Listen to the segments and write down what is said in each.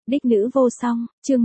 Đích nữ vô song, chương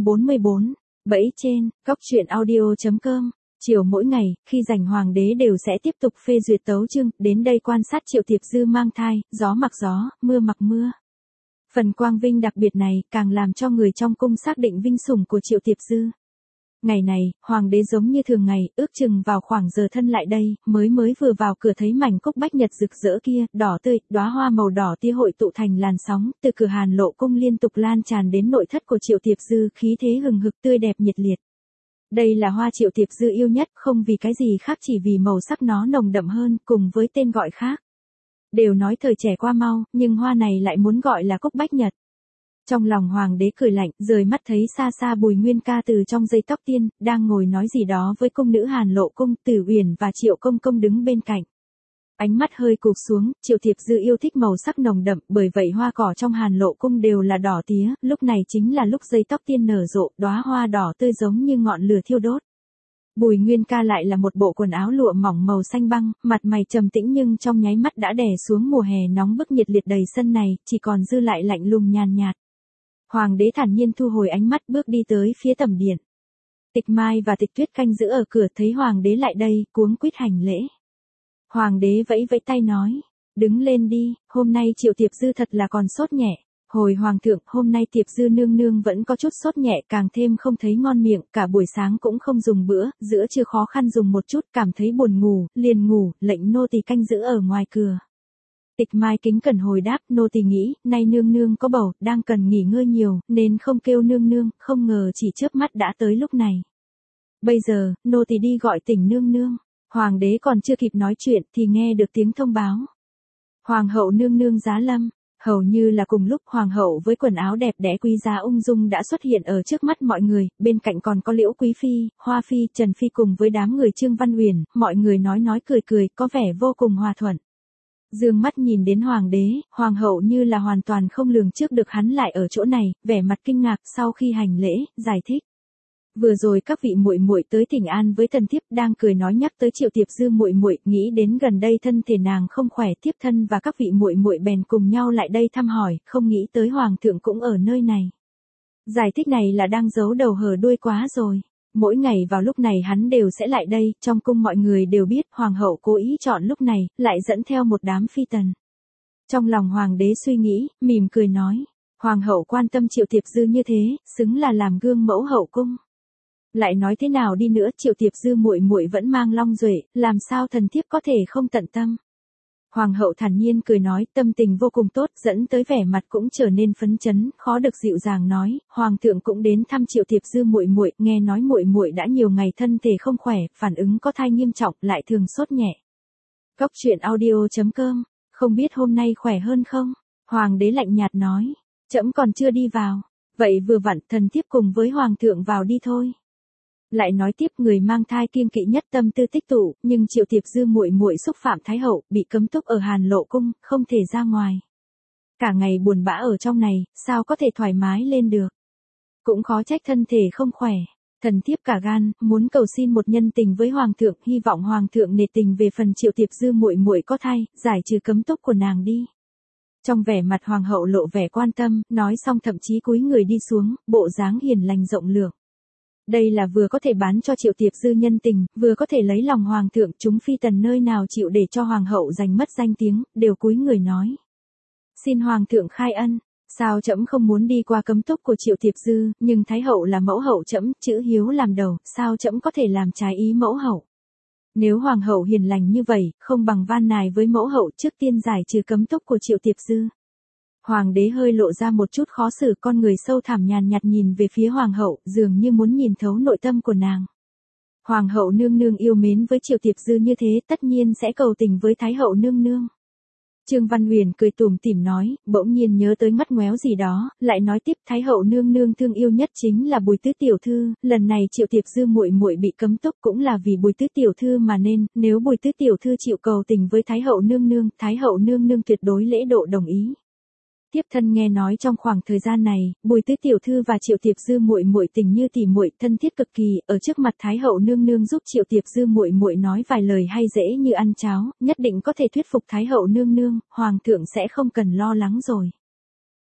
144, bẫy trên, góc truyện audio.com. Chiều mỗi ngày, khi rảnh hoàng đế đều sẽ tiếp tục phê duyệt tấu chương, đến đây quan sát Triệu Thiệp Dư mang thai, gió mặc gió, mưa mặc mưa. Phần quang vinh đặc biệt này càng làm cho người trong cung xác định vinh sủng của Triệu Thiệp Dư. Ngày này, hoàng đế giống như thường ngày, ước chừng vào khoảng giờ thân lại đây, mới vừa vào cửa thấy mảnh cúc bách nhật rực rỡ kia, đỏ tươi, đóa hoa màu đỏ tia hội tụ thành làn sóng, từ cửa Hàn Lộ cung liên tục lan tràn đến nội thất của Triệu Thiệp Dư, khí thế hừng hực tươi đẹp nhiệt liệt. Đây là hoa Triệu Thiệp Dư yêu nhất, không vì cái gì khác chỉ vì màu sắc nó nồng đậm hơn, cùng với tên gọi khác. Đều nói thời trẻ qua mau, nhưng hoa này lại muốn gọi là cúc bách nhật. Trong lòng hoàng đế cười lạnh, rời mắt thấy xa xa Bùi Nguyên Ca từ trong dây tóc tiên, đang ngồi nói gì đó với cung nữ Hàn Lộ cung, Tử Uyển và Triệu Công Công đứng bên cạnh. Ánh mắt hơi cụp xuống, Triệu Thiệp Dư yêu thích màu sắc nồng đậm, bởi vậy hoa cỏ trong Hàn Lộ cung đều là đỏ tía, lúc này chính là lúc dây tóc tiên nở rộ, đóa hoa đỏ tươi giống như ngọn lửa thiêu đốt. Bùi Nguyên Ca lại là một bộ quần áo lụa mỏng màu xanh băng, mặt mày trầm tĩnh nhưng trong nháy mắt đã đè xuống mùa hè nóng bức nhiệt liệt đầy sân này, chỉ còn dư lại lạnh lùng nhàn nhạt. Hoàng đế thản nhiên thu hồi ánh mắt bước đi tới phía tẩm điện. Tịch Mai và Tịch Tuyết canh giữ ở cửa thấy hoàng đế lại đây, cuống quýt hành lễ. Hoàng đế vẫy vẫy tay nói, đứng lên đi, hôm nay Triệu Thiệp Dư thật là còn sốt nhẹ. Hồi hoàng thượng, hôm nay Thiệp Dư nương nương vẫn có chút sốt nhẹ, càng thêm không thấy ngon miệng, cả buổi sáng cũng không dùng bữa, giữa trưa khó khăn dùng một chút, cảm thấy buồn ngủ, liền ngủ, lệnh nô tỳ canh giữ ở ngoài cửa. Tịch Mai kính cẩn hồi đáp, nô tỳ nghĩ, nay nương nương có bầu, đang cần nghỉ ngơi nhiều, nên không kêu nương nương, không ngờ chỉ chớp mắt đã tới lúc này. Bây giờ, nô tỳ đi gọi tỉnh nương nương. Hoàng đế còn chưa kịp nói chuyện thì nghe được tiếng thông báo. Hoàng hậu nương nương giá lâm. Hầu như là cùng lúc hoàng hậu với quần áo đẹp đẽ quý giá ung dung đã xuất hiện ở trước mắt mọi người, bên cạnh còn có Liễu Quý Phi, Hoa Phi, Trần Phi cùng với đám người Trương Văn Uyển, mọi người nói cười, có vẻ vô cùng hòa thuận. Dương mắt nhìn đến hoàng đế, hoàng hậu như là hoàn toàn không lường trước được hắn lại ở chỗ này, vẻ mặt kinh ngạc sau khi hành lễ, giải thích. Vừa rồi các vị muội muội tới thỉnh an với thần thiếp, đang cười nói nhắc tới Triệu Thiệp Dư muội muội, nghĩ đến gần đây thân thể nàng không khỏe, thiếp thân và các vị muội muội bèn cùng nhau lại đây thăm hỏi, không nghĩ tới hoàng thượng cũng ở nơi này. Giải thích này là đang giấu đầu hở đuôi quá rồi. Mỗi ngày vào lúc này hắn đều sẽ lại đây, trong cung mọi người đều biết hoàng hậu cố ý chọn lúc này, lại dẫn theo một đám phi tần. Trong lòng hoàng đế suy nghĩ, mỉm cười nói, hoàng hậu quan tâm Triệu Thiệp Dư như thế, xứng là làm gương mẫu hậu cung. Lại nói thế nào đi nữa, Triệu Thiệp Dư muội muội vẫn mang long duệ, làm sao thần thiếp có thể không tận tâm. Hoàng hậu thản nhiên cười nói, tâm tình vô cùng tốt, dẫn tới vẻ mặt cũng trở nên phấn chấn, khó được dịu dàng nói, hoàng thượng cũng đến thăm Triệu Thiệp Dư muội muội, nghe nói muội muội đã nhiều ngày thân thể không khỏe, phản ứng có thai nghiêm trọng, lại thường sốt nhẹ. Góc truyện audio.com, không biết hôm nay khỏe hơn không? Hoàng đế lạnh nhạt nói, trẫm còn chưa đi vào, vậy vừa vặn thần thiếp cùng với hoàng thượng vào đi thôi. Lại nói tiếp, người mang thai kiêng kỵ nhất tâm tư tích tụ, nhưng Triệu Thiệp Dư muội muội xúc phạm thái hậu, bị cấm túc ở Hàn Lộ cung, không thể ra ngoài. Cả ngày buồn bã ở trong này, sao có thể thoải mái lên được? Cũng khó trách thân thể không khỏe. Thần thiếp cả gan, muốn cầu xin một nhân tình với hoàng thượng, hy vọng hoàng thượng nể tình về phần Triệu Thiệp Dư muội muội có thai, giải trừ cấm túc của nàng đi. Trong vẻ mặt hoàng hậu lộ vẻ quan tâm, nói xong thậm chí cúi người đi xuống, bộ dáng hiền lành rộng lượng. Đây là vừa có thể bán cho Triệu Thiệp Dư nhân tình, vừa có thể lấy lòng hoàng thượng, chúng phi tần nơi nào chịu để cho hoàng hậu giành mất danh tiếng, đều cúi người nói. Xin hoàng thượng khai ân, sao trẫm không muốn đi qua cấm túc của Triệu Thiệp Dư, nhưng thái hậu là mẫu hậu trẫm, chữ hiếu làm đầu, sao trẫm có thể làm trái ý mẫu hậu. Nếu hoàng hậu hiền lành như vậy, không bằng van nài với mẫu hậu trước tiên giải trừ cấm túc của Triệu Thiệp Dư. Hoàng đế hơi lộ ra một chút khó xử, con người sâu thẳm nhàn nhạt nhìn về phía hoàng hậu, dường như muốn nhìn thấu nội tâm của nàng. Hoàng hậu nương nương yêu mến với Triệu Thiệp Dư như thế, tất nhiên sẽ cầu tình với thái hậu nương nương. Trương Văn Uyển cười tủm tỉm nói, bỗng nhiên nhớ tới mắt ngoéo gì đó, lại nói tiếp, thái hậu nương nương thương yêu nhất chính là Bùi Tứ tiểu thư, lần này Triệu Thiệp Dư muội muội bị cấm túc cũng là vì Bùi Tứ tiểu thư mà nên, nếu Bùi Tứ tiểu thư chịu cầu tình với thái hậu nương nương tuyệt đối lễ độ đồng ý. Tiếp thân nghe nói trong khoảng thời gian này, Bùi Tứ tiểu thư và Triệu Thiệp Dư muội muội tình như tỉ muội, thân thiết cực kỳ, ở trước mặt thái hậu nương nương giúp Triệu Thiệp Dư muội muội nói vài lời hay dễ như ăn cháo, nhất định có thể thuyết phục thái hậu nương nương, hoàng thượng sẽ không cần lo lắng rồi.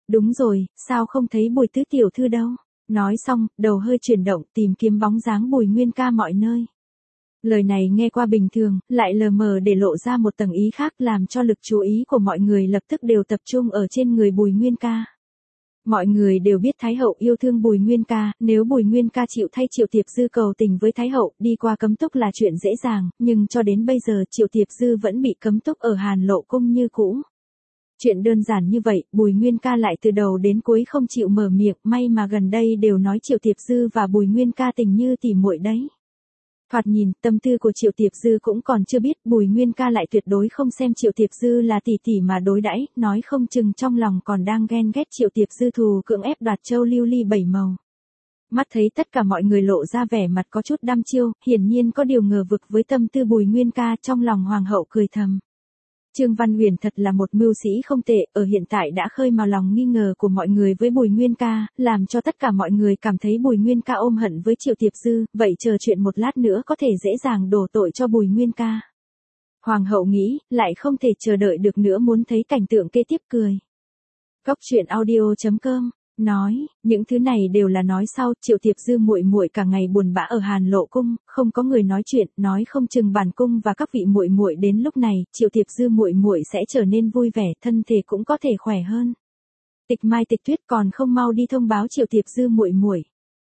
Đúng rồi, sao không thấy Bùi tứ tiểu thư đâu? Nói xong, đầu hơi chuyển động tìm kiếm bóng dáng Bùi Nguyên ca mọi nơi. Lời này nghe qua bình thường, lại lờ mờ để lộ ra một tầng ý khác làm cho lực chú ý của mọi người lập tức đều tập trung ở trên người Bùi Nguyên ca. Mọi người đều biết Thái hậu yêu thương Bùi Nguyên ca, nếu Bùi Nguyên ca chịu thay Triệu Tiệp Dư cầu tình với Thái hậu, đi qua cấm túc là chuyện dễ dàng, nhưng cho đến bây giờ Triệu Tiệp Dư vẫn bị cấm túc ở Hàn Lộ cung như cũ. Chuyện đơn giản như vậy, Bùi Nguyên ca lại từ đầu đến cuối không chịu mở miệng, may mà gần đây đều nói Triệu Tiệp Dư và Bùi Nguyên ca tình như tỉ muội đấy. Thoạt nhìn, tâm tư của Triệu Tiệp Dư cũng còn chưa biết, Bùi Nguyên ca lại tuyệt đối không xem Triệu Tiệp Dư là tỷ tỷ mà đối đãi, nói không chừng trong lòng còn đang ghen ghét Triệu Tiệp Dư thù cưỡng ép đoạt châu lưu ly bảy màu. Mắt thấy tất cả mọi người lộ ra vẻ mặt có chút đăm chiêu, hiển nhiên có điều ngờ vực với tâm tư Bùi Nguyên ca, trong lòng hoàng hậu cười thầm. Trương Văn Huyền thật là một mưu sĩ không tệ, ở hiện tại đã khơi mào lòng nghi ngờ của mọi người với Bùi Nguyên ca, làm cho tất cả mọi người cảm thấy Bùi Nguyên ca ôm hận với Triệu Tiệp Dư, vậy chờ chuyện một lát nữa có thể dễ dàng đổ tội cho Bùi Nguyên ca. Hoàng hậu nghĩ, lại không thể chờ đợi được nữa muốn thấy cảnh tượng kế tiếp cười. Góc truyện audio.com nói, những thứ này đều là nói sau, Triệu Tiệp Dư muội muội cả ngày buồn bã ở Hàn Lộ cung, không có người nói chuyện, nói không chừng bản cung và các vị muội muội đến lúc này, Triệu Tiệp Dư muội muội sẽ trở nên vui vẻ, thân thể cũng có thể khỏe hơn. Tịch Mai Tịch Tuyết còn không mau đi thông báo Triệu Tiệp Dư muội muội.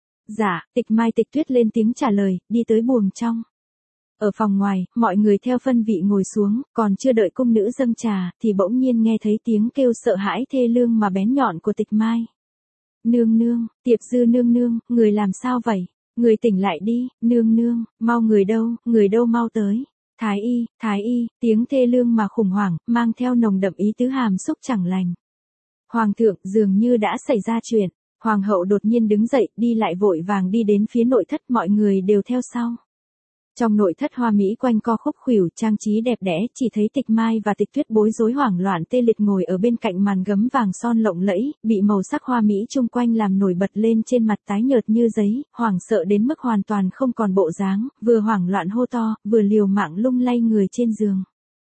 Dạ, Tịch Mai Tịch Tuyết lên tiếng trả lời, đi tới buồng trong. Ở phòng ngoài, mọi người theo phân vị ngồi xuống, còn chưa đợi cung nữ dâng trà, thì bỗng nhiên nghe thấy tiếng kêu sợ hãi thê lương mà bén nhọn của Tịch Mai. Nương nương, Tiệp Dư nương nương, người làm sao vậy? Người tỉnh lại đi, nương nương, mau người đâu mau tới. Thái y, tiếng thê lương mà khủng hoảng, mang theo nồng đậm ý tứ hàm xúc chẳng lành. Hoàng thượng dường như đã xảy ra chuyện, hoàng hậu đột nhiên đứng dậy, đi lại vội vàng đi đến phía nội thất, mọi người đều theo sau. Trong nội thất hoa mỹ quanh co khúc khuỷu, trang trí đẹp đẽ, chỉ thấy Tịch Mai và Tịch Tuyết bối rối hoảng loạn tê liệt ngồi ở bên cạnh màn gấm vàng son lộng lẫy, bị màu sắc hoa mỹ chung quanh làm nổi bật lên trên mặt tái nhợt như giấy, hoảng sợ đến mức hoàn toàn không còn bộ dáng, vừa hoảng loạn hô to, vừa liều mạng lung lay người trên giường.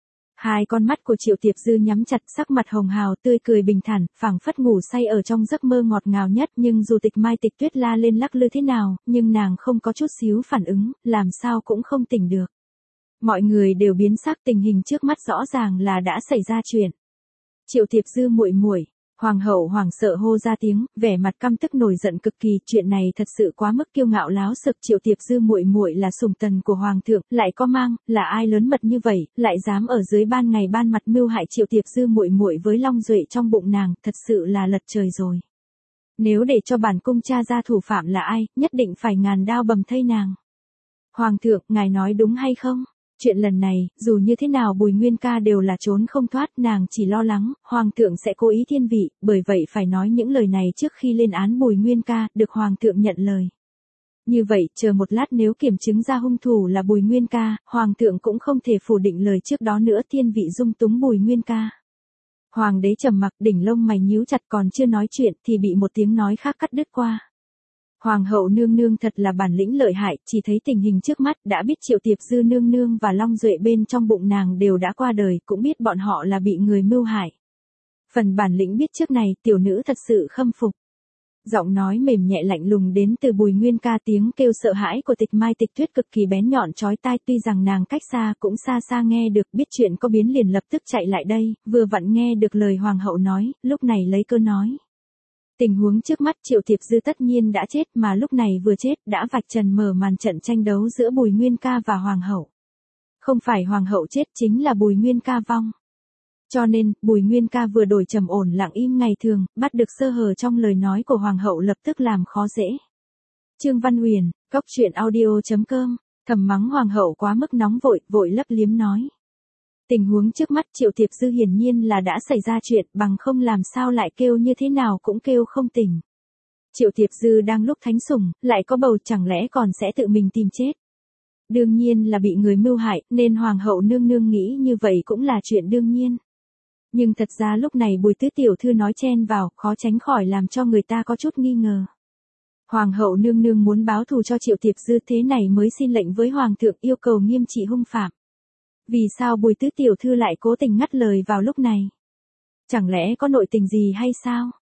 Hai con mắt của Triệu Tiệp Dư nhắm chặt, sắc mặt hồng hào, tươi cười bình thản, phảng phất ngủ say ở trong giấc mơ ngọt ngào nhất, nhưng dù Tịch Mai Tịch Tuyết la lên lắc lư thế nào, nhưng nàng không có chút xíu phản ứng, làm sao cũng không tỉnh được. Mọi người đều biến sắc, tình hình trước mắt rõ ràng là đã xảy ra chuyện. Triệu Tiệp Dư muội muội. Hoàng hậu hoảng sợ hô ra tiếng, vẻ mặt căm tức nổi giận cực kỳ, chuyện này thật sự quá mức kiêu ngạo láo xực, Triệu Tiệp Dư muội muội là sủng tần của hoàng thượng, lại có mang, là ai lớn mật như vậy, lại dám ở dưới ban ngày ban mặt mưu hại Triệu Tiệp Dư muội muội với long duệ trong bụng nàng, thật sự là lật trời rồi. Nếu để cho bản cung tra ra thủ phạm là ai, nhất định phải ngàn đao bầm thây nàng. Hoàng thượng, ngài nói đúng hay không? Chuyện lần này, dù như thế nào Bùi Nguyên ca đều là trốn không thoát, nàng chỉ lo lắng, Hoàng thượng sẽ cố ý thiên vị, bởi vậy phải nói những lời này trước khi lên án Bùi Nguyên ca, được Hoàng thượng nhận lời. Như vậy, chờ một lát nếu kiểm chứng ra hung thủ là Bùi Nguyên ca, Hoàng thượng cũng không thể phủ định lời trước đó nữa, thiên vị dung túng Bùi Nguyên ca. Hoàng đế trầm mặc, đỉnh lông mày nhíu chặt, còn chưa nói chuyện, thì bị một tiếng nói khác cắt đứt qua. Hoàng hậu nương nương thật là bản lĩnh lợi hại, chỉ thấy tình hình trước mắt, đã biết Triệu Tiệp Dư nương nương và Long Duệ bên trong bụng nàng đều đã qua đời, cũng biết bọn họ là bị người mưu hại. Phần bản lĩnh biết trước này, tiểu nữ thật sự khâm phục. Giọng nói mềm nhẹ lạnh lùng đến từ Bùi Nguyên ca, tiếng kêu sợ hãi của Tịch Mai Tịch Tuyết cực kỳ bén nhọn chói tai, tuy rằng nàng cách xa cũng xa xa nghe được, biết chuyện có biến liền lập tức chạy lại đây, vừa vặn nghe được lời hoàng hậu nói, lúc này lấy cơ nói. Tình huống trước mắt Triệu Tiệp Dư tất nhiên đã chết, mà lúc này vừa chết đã vạch trần mở màn trận tranh đấu giữa Bùi Nguyên ca và hoàng hậu. Không phải hoàng hậu chết, chính là Bùi Nguyên ca vong. Cho nên, Bùi Nguyên ca vừa đổi trầm ổn lặng im ngày thường, bắt được sơ hở trong lời nói của hoàng hậu lập tức làm khó dễ. Trương Văn Huyền, góc truyện audio.com, thầm mắng hoàng hậu quá mức nóng vội, vội lấp liếm nói. Tình huống trước mắt Triệu Tiệp Dư hiển nhiên là đã xảy ra chuyện, bằng không làm sao lại kêu như thế nào cũng kêu không tỉnh. Triệu Tiệp Dư đang lúc thánh sủng, lại có bầu, chẳng lẽ còn sẽ tự mình tìm chết. Đương nhiên là bị người mưu hại, nên hoàng hậu nương nương nghĩ như vậy cũng là chuyện đương nhiên. Nhưng thật ra lúc này Bùi tứ tiểu thư nói chen vào, khó tránh khỏi làm cho người ta có chút nghi ngờ. Hoàng hậu nương nương muốn báo thù cho Triệu Tiệp Dư, thế này mới xin lệnh với hoàng thượng yêu cầu nghiêm trị hung phạm. Vì sao Bùi tứ tiểu thư lại cố tình ngắt lời vào lúc này? Chẳng lẽ có nội tình gì hay sao?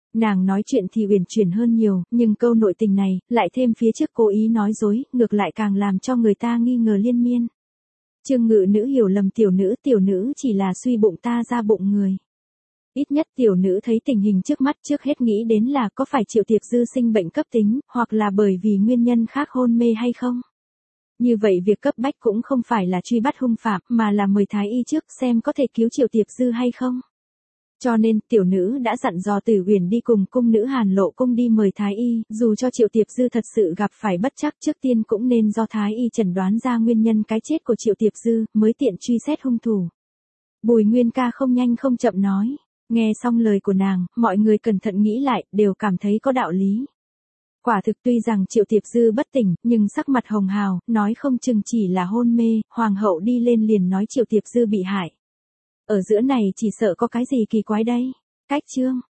Nàng nói chuyện thì uyển chuyển hơn nhiều, nhưng câu nội tình này, lại thêm phía trước cố ý nói dối, ngược lại càng làm cho người ta nghi ngờ liên miên. Trương Ngự Nữ hiểu lầm tiểu nữ chỉ là suy bụng ta ra bụng người. Ít nhất tiểu nữ thấy tình hình trước mắt trước hết nghĩ đến là có phải Triệu Tiệp Dư sinh bệnh cấp tính, hoặc là bởi vì nguyên nhân khác hôn mê hay không. Như vậy việc cấp bách cũng không phải là truy bắt hung phạm, mà là mời thái y trước xem có thể cứu Triệu Tiệp Dư hay không. Cho nên, tiểu nữ đã dặn dò Tử Uyển đi cùng cung nữ Hàn Lộ cung đi mời thái y, dù cho Triệu Tiệp Dư thật sự gặp phải bất trắc trước tiên cũng nên do thái y chẩn đoán ra nguyên nhân cái chết của Triệu Tiệp Dư, mới tiện truy xét hung thủ. Bùi Nguyên Ca không nhanh không chậm nói. Nghe xong lời của nàng, mọi người cẩn thận nghĩ lại, đều cảm thấy có đạo lý. Quả thực tuy rằng Triệu Tiệp Dư bất tỉnh, nhưng sắc mặt hồng hào, nói không chừng chỉ là hôn mê, hoàng hậu đi lên liền nói Triệu Tiệp Dư bị hại. Ở giữa này chỉ sợ có cái gì kỳ quái đây. Cách chương